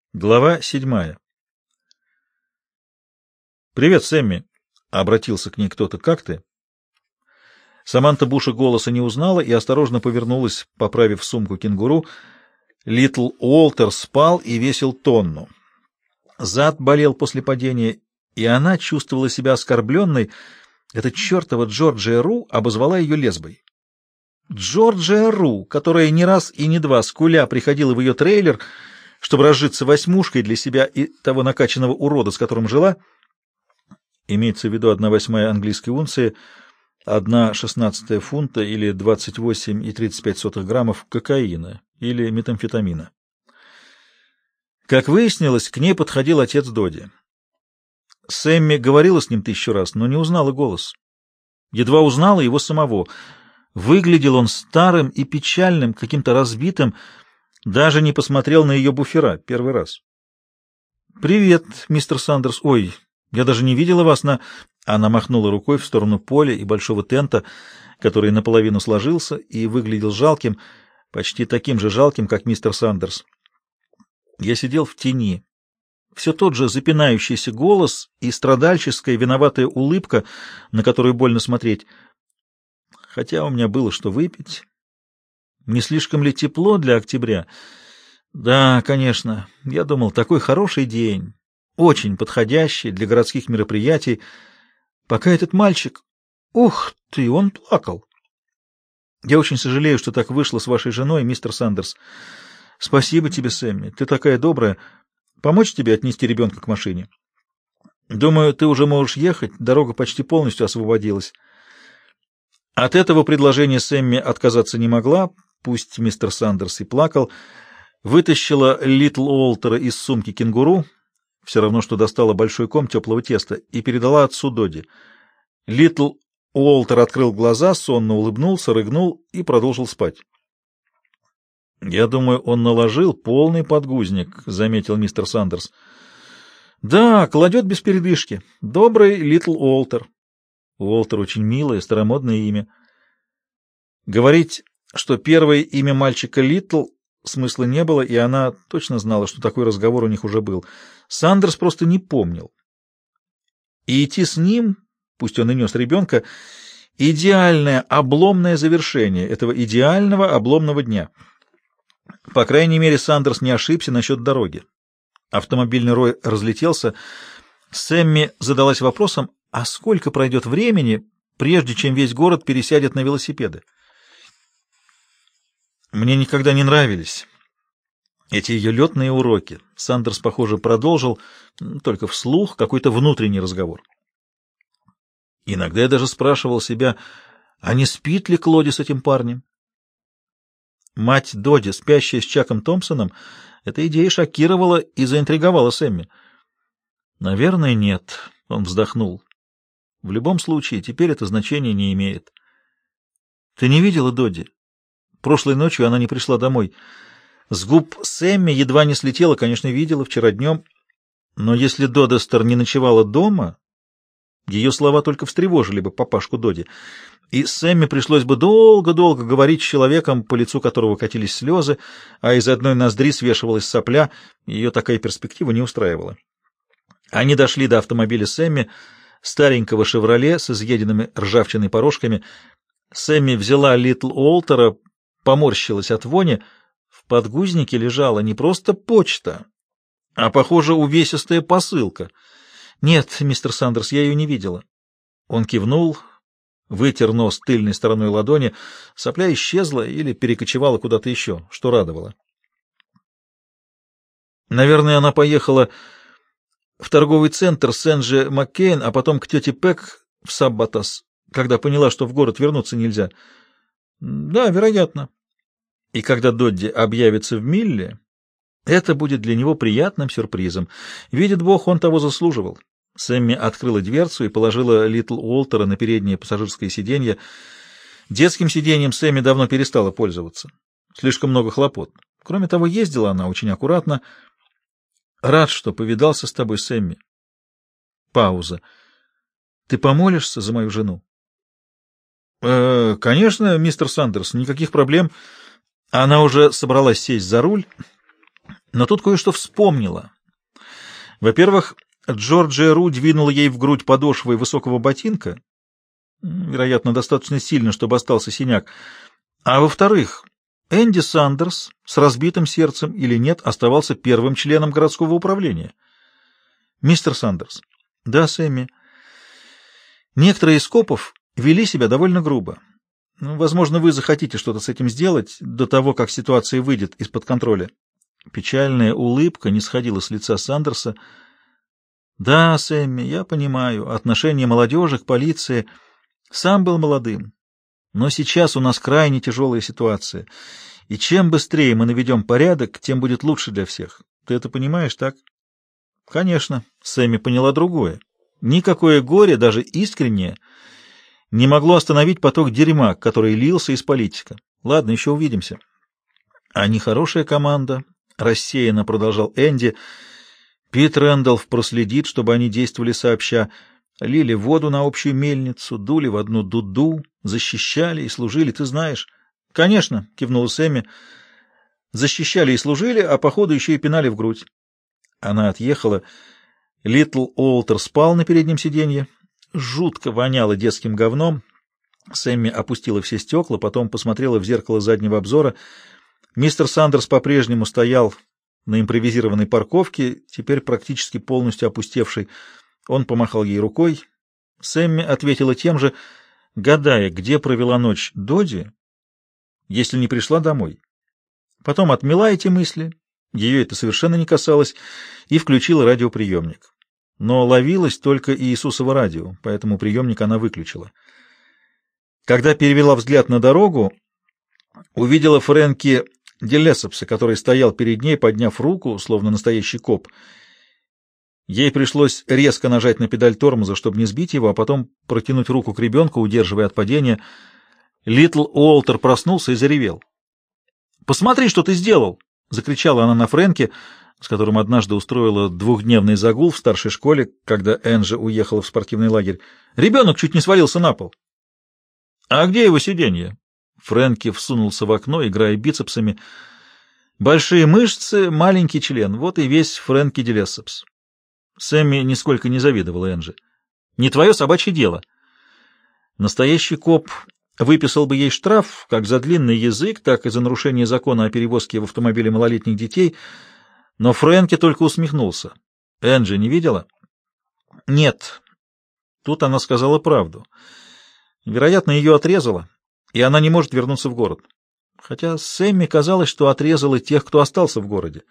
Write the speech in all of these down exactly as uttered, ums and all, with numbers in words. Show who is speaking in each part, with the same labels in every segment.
Speaker 1: Глава седьмая. «Привет, Сэмми!» — обратился к ней кто-то. «Как ты?» Саманта Буша голоса не узнала и осторожно повернулась, поправив сумку кенгуру. Литл Уолтер спал и весил тонну. Зад болел после падения, и она чувствовала себя оскорбленной. Эта чертова Джорджия Ру обозвала ее лесбой. Джорджия Ру, которая не раз и не два скуля приходила в ее трейлер, чтобы разжиться восьмушкой для себя и того накачанного урода, с которым жила, имеется в виду одна восьмая английской унции, одна шестнадцатая фунта или двадцать восемь и тридцать пять сотых граммов кокаина или метамфетамина. Как выяснилось, к ней подходил отец Доди. Сэмми говорила с ним тысячу раз, но не узнала голос. Едва узнала его самого. Выглядел он старым и печальным, каким-то разбитым, даже не посмотрел на ее буфера первый раз. «Привет, мистер Сандерс. Ой, я даже не видела вас на...» Она махнула рукой в сторону поля и большого тента, который наполовину сложился и выглядел жалким, почти таким же жалким, как мистер Сандерс. Я сидел в тени. Все тот же запинающийся голос и страдальческая виноватая улыбка, на которую больно смотреть. Хотя у меня было что выпить... Не слишком ли тепло для октября? Да, конечно. Я думал, такой хороший день, очень подходящий для городских мероприятий. Пока этот мальчик... Ух ты, он плакал. Я очень сожалею, что так вышло с вашей женой, мистер Сандерс. Спасибо тебе, Сэмми. Ты такая добрая. Помочь тебе отнести ребенка к машине? Думаю, ты уже можешь ехать. Дорога почти полностью освободилась. От этого предложения Сэмми отказаться не могла. Пусть мистер Сандерс и плакал, вытащила Литл Уолтера из сумки кенгуру, все равно, что достала большой ком теплого теста, и передала отцу Доди. Литл Уолтер открыл глаза, сонно улыбнулся, рыгнул и продолжил спать. — Я думаю, он наложил полный подгузник, — заметил мистер Сандерс. — Да, кладет без передышки. Добрый Литл Уолтер. Уолтер очень милое, старомодное имя. Говорить, что первое имя мальчика Литл, смысла не было, и она точно знала, что такой разговор у них уже был. Сандерс просто не помнил. И идти с ним, пусть он и нес ребенка, идеальное обломное завершение этого идеального обломного дня. По крайней мере, Сандерс не ошибся насчет дороги. Автомобильный рой разлетелся. Сэмми задалась вопросом, а сколько пройдет времени, прежде чем весь город пересядет на велосипеды? Мне никогда не нравились эти ее летные уроки. Сандерс, похоже, продолжил, только вслух, какой-то внутренний разговор. Иногда я даже спрашивал себя, а не спит ли Клоди с этим парнем? Мать Доди, спящая с Чаком Томпсоном, эта идея шокировала и заинтриговала Сэмми. Наверное, нет, он вздохнул. В любом случае, теперь это значение не имеет. Ты не видела Доди? Прошлой ночью она не пришла домой. С губ Сэмми едва не слетела, конечно, видела вчера днем, но если Додестер не ночевала дома, ее слова только встревожили бы папашку Доди, и Сэмми пришлось бы долго-долго говорить с человеком, по лицу которого катились слезы, а из одной ноздри свешивалась сопля, ее такая перспектива не устраивала. Они дошли до автомобиля Сэмми, старенького «Шевроле» с изъеденными ржавчиной порожками. Сэмми взяла Литл Уолтера, поморщилась от вони. В подгузнике лежала не просто почта, а, похоже, увесистая посылка. Нет, мистер Сандерс, я ее не видела. Он кивнул, вытер нос тыльной стороной ладони. Сопля исчезла или перекочевала куда-то еще, что радовало. Наверное, она поехала в торговый центр Сен-Же Маккейн, а потом к тете Пэк в Саббатас, когда поняла, что в город вернуться нельзя. Да, вероятно. И когда Додди объявится в Милле, это будет для него приятным сюрпризом. Видит Бог, он того заслуживал. Сэмми открыла дверцу и положила Литл Уолтера на переднее пассажирское сиденье. Детским сиденьем Сэмми давно перестала пользоваться. Слишком много хлопот. Кроме того, ездила она очень аккуратно. Рад, что повидался с тобой, Сэмми. Пауза. Ты помолишься за мою жену? Э, конечно, мистер Сандерс, никаких проблем. Она уже собралась сесть за руль. но тут кое-что вспомнила. Во-первых, Джорджия Ру двинула ей в грудь подошвой высокого ботинка, вероятно, достаточно сильно, чтобы остался синяк. А во-вторых, Энди Сандерс с разбитым сердцем или нет оставался первым членом городского управления. Мистер Сандерс. Да, Сэмми. Некоторые из копов вели себя довольно грубо. Ну, возможно, вы захотите что-то с этим сделать до того, как ситуация выйдет из-под контроля. Печальная улыбка не сходила с лица Сандерса. Да, Сэмми, я понимаю, отношение молодежи к полиции. Сам был молодым. Но сейчас у нас крайне тяжелая ситуация. И чем быстрее мы наведем порядок, тем будет лучше для всех. Ты это понимаешь, так? Конечно, Сэмми поняла другое. Никакое горе, даже искреннее, не могло остановить поток дерьма, который лился из политика. Ладно, еще увидимся. Они хорошая команда, рассеянно продолжал Энди. Пит Рэндалф проследит, чтобы они действовали сообща. Лили воду на общую мельницу, дули в одну дуду, защищали и служили, ты знаешь. — Конечно, — кивнула Сэмми. — Защищали и служили, а походу еще и пинали в грудь. Она отъехала. Литл Уолтер спал на переднем сиденье. Жутко воняло детским говном. Сэмми опустила все стекла, потом посмотрела в зеркало заднего обзора. Мистер Сандерс по-прежнему стоял на импровизированной парковке, теперь практически полностью опустевшей. Он помахал ей рукой. Сэмми ответила тем же, гадая, где провела ночь Доди, если не пришла домой. Потом отмела эти мысли, ее это совершенно не касалось, и включила радиоприемник. Но ловилось только Иисусово радио, поэтому приемник она выключила. Когда перевела взгляд на дорогу, увидела Фрэнки Делесопса, который стоял перед ней, подняв руку, словно настоящий коп. Ей пришлось резко нажать на педаль тормоза, чтобы не сбить его, а потом протянуть руку к ребенку, удерживая от падения. Литл Уолтер проснулся и заревел. «Посмотри, что ты сделал!» — закричала она на Фрэнки, с которым однажды устроила двухдневный загул в старшей школе, когда Энджи уехала в спортивный лагерь. «Ребенок чуть не свалился на пол!» «А где его сиденье?» Фрэнки всунулся в окно, играя бицепсами. «Большие мышцы, маленький член. Вот и весь Фрэнки Делесопс». Сэмми нисколько не завидовала Энджи. «Не твое собачье дело». Настоящий коп выписал бы ей штраф как за длинный язык, так и за нарушение закона о перевозке в автомобиле малолетних детей, но Фрэнки только усмехнулся. «Энджи не видела?» «Нет». Тут она сказала правду. Вероятно, ее отрезало, и она не может вернуться в город. Хотя Сэмми казалось, что отрезала тех, кто остался в городе.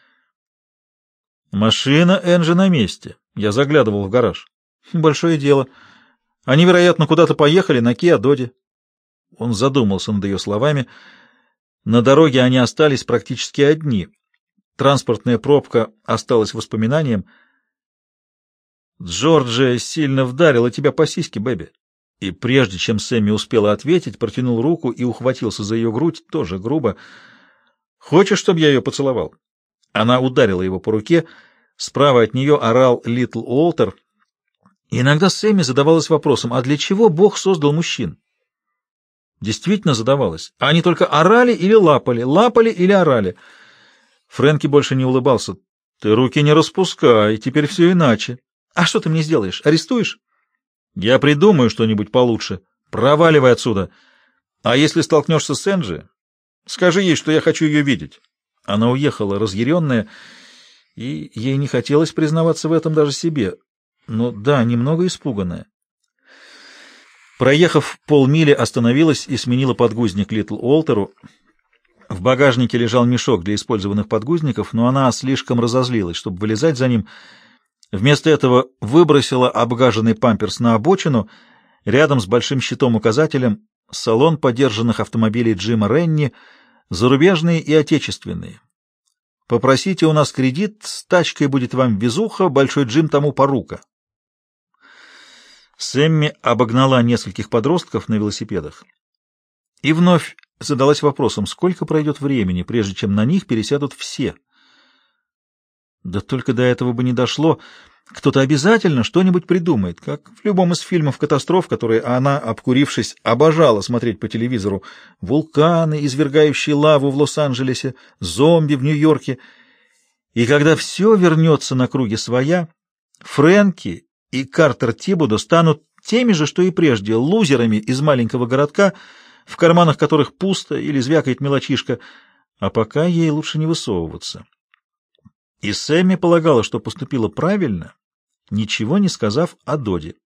Speaker 1: «Машина Энджи на месте. Я заглядывал в гараж». «Большое дело. Они, вероятно, куда-то поехали на Киа Доди». Он задумался над ее словами. На дороге они остались практически одни. Транспортная пробка осталась воспоминанием. «Джорджия сильно вдарила тебя по сиське, Бэби». И прежде чем Сэмми успела ответить, протянул руку и ухватился за ее грудь, тоже грубо. «Хочешь, чтобы я ее поцеловал?» Она ударила его по руке. Справа от нее орал Литл Уолтер. Иногда Сэмми задавалась вопросом, а для чего Бог создал мужчин? Действительно задавалась. Они только орали или лапали, лапали или орали. Фрэнки больше не улыбался. «Ты руки не распускай, теперь все иначе». «А что ты мне сделаешь? Арестуешь?» «Я придумаю что-нибудь получше. Проваливай отсюда. А если столкнешься с Энджи, скажи ей, что я хочу ее видеть». Она уехала разъяренная, и ей не хотелось признаваться в этом даже себе. Но да, немного испуганная. Проехав полмили, остановилась и сменила подгузник Литл Уолтеру. В багажнике лежал мешок для использованных подгузников, но она слишком разозлилась, чтобы вылезать за ним. Вместо этого выбросила обгаженный памперс на обочину рядом с большим щитом-указателем «Салон подержанных автомобилей Джима Ренни, зарубежные и отечественные. Попросите у нас кредит, с тачкой будет вам везуха, Большой Джим тому порука». Сэмми обогнала нескольких подростков на велосипедах и вновь задалась вопросом, сколько пройдет времени, прежде чем на них пересядут все. Да только до этого бы не дошло. Кто-то обязательно что-нибудь придумает, как в любом из фильмов катастроф, которые она, обкурившись, обожала смотреть по телевизору. Вулканы, извергающие лаву в Лос-Анджелесе, зомби в Нью-Йорке. И когда все вернется на круги своя, Фрэнки и Картер Тибудо станут теми же, что и прежде, лузерами из маленького городка, в карманах которых пусто или звякает мелочишка, а пока ей лучше не высовываться. И Сэмми полагала, что поступила правильно, ничего не сказав о Доде.